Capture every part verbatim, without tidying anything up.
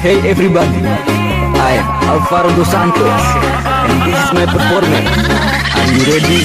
Hey everybody, I am Alvaro Dos Santos and this is my performance. Are you ready?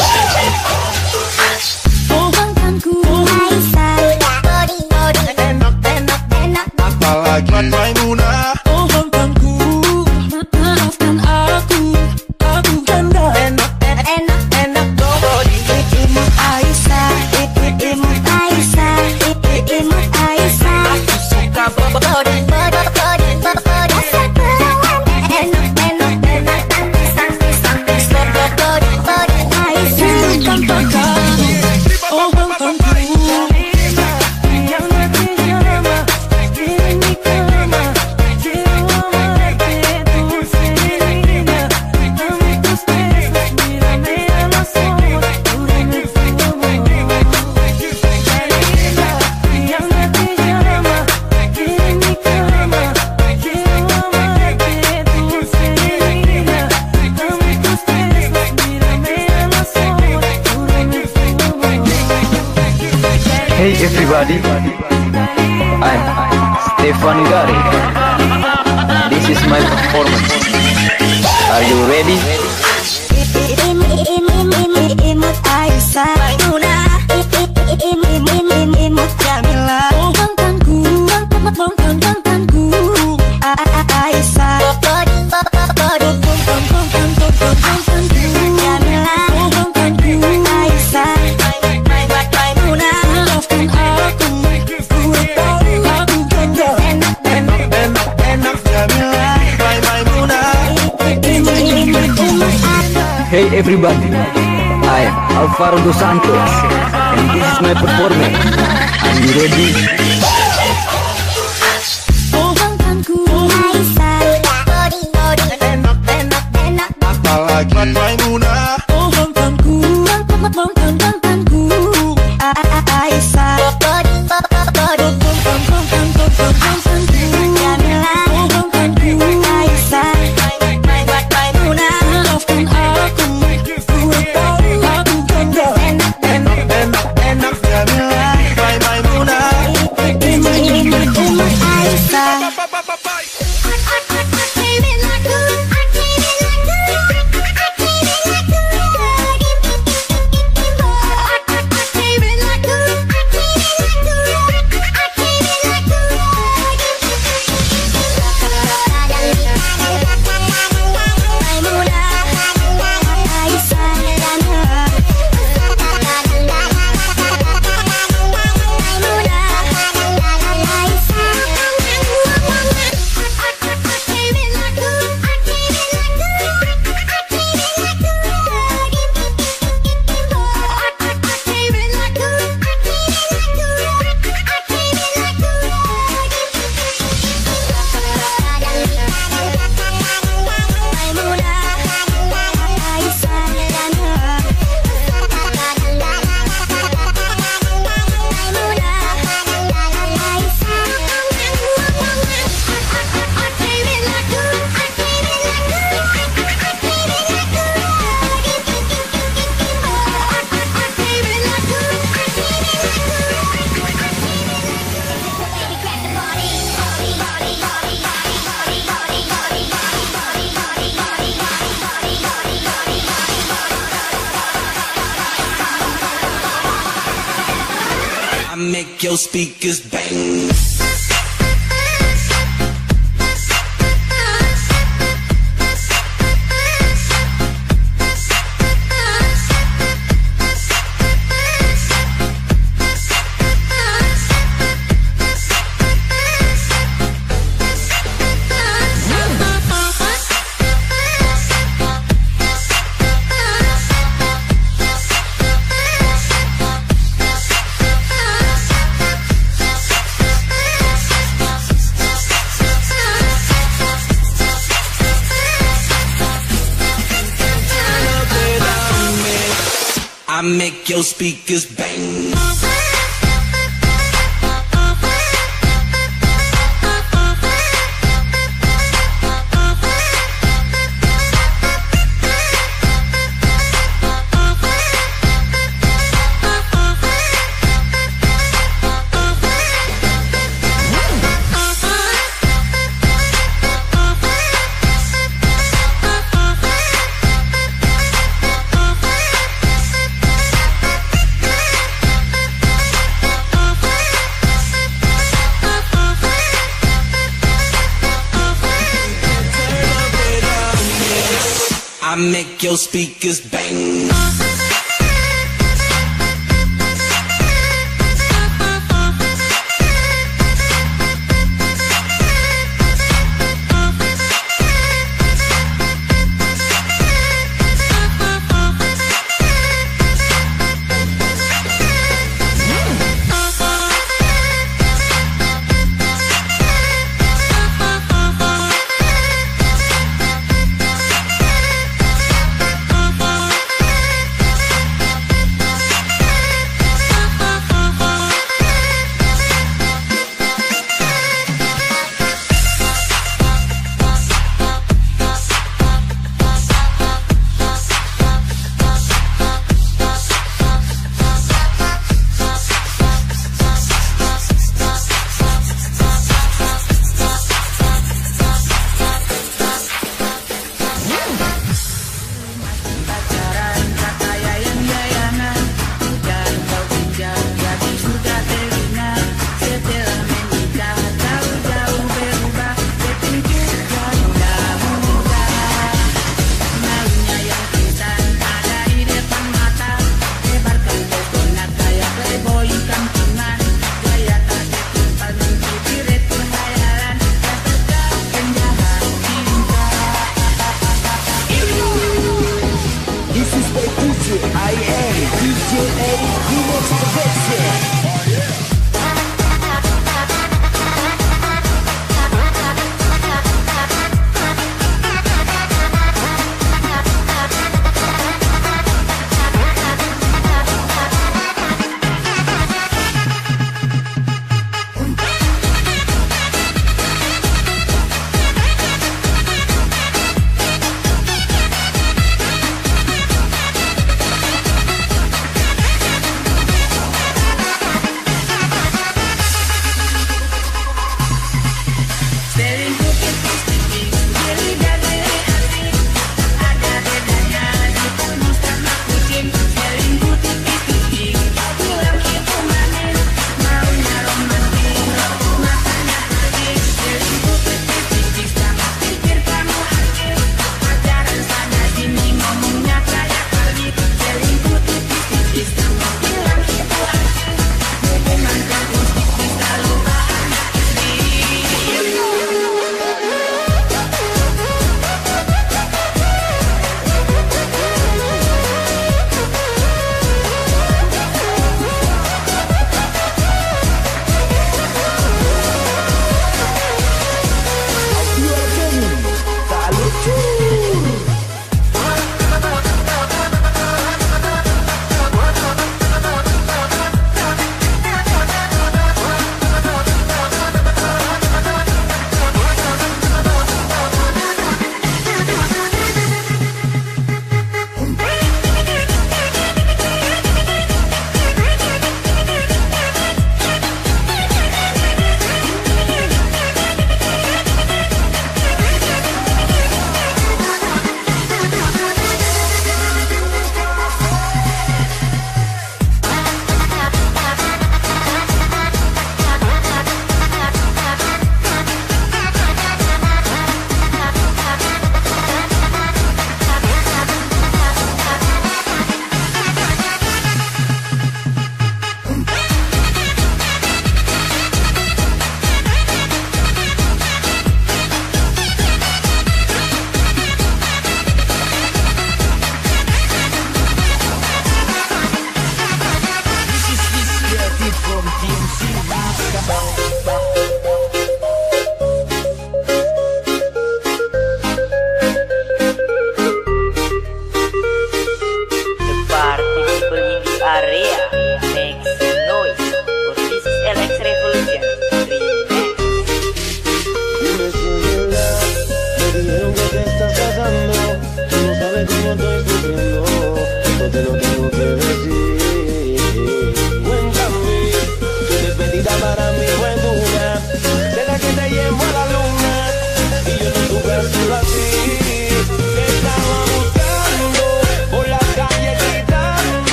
Apalagi Maimunah, oh mantanku, maafkan aku, aku janda. enak enak enak dong. Imut Aisyah, Imut Aisyah, Imut Aisyah. Aku suka body body body body. Asal perawan, enak enak enak, sampai sampai sampai body body Aisyah. Tanpa kamu, oh mantanku, yang hati lama, ini kelama, jiwa mereka tu sendirinya. Kami tu spesies, mira me a los ojos, durante su amor. Yang hati lama, ini kelama, jiwa mereka tu sendirinya. Kami tu spesies, mira me a los ojos, durante su amor. Hey everybody, I'm Stefan Gari. This is my performance. Are you ready? Imut Aisyah, Imut Jamila. Oh mantanku, mantan mantanku, Aisyah, body body mantanku Jamila. oh mantanku, Aisyah, Maimunah. maafkan aku, ku tahu aku janda. Enak enak enak Jamila, Mai Maimunah. Hey everybody, I am Alvaro Dos Santos and this is my performance. Are you ready? Oh mantanku, Aisyah, body body Enak enak enak. apalagi Maimunah. oh mantanku, mantan mantanku, Aisyah, body body mantanku, Jamila. oh mantanku, Aisyah, Maimunah. maafkan aku, ku tahu aku janda. Enak enak enak Jamila, Mai Maimunah. Imut Aisyah. I make your speakers bang. I make your speakers bang. I make your speakers bang.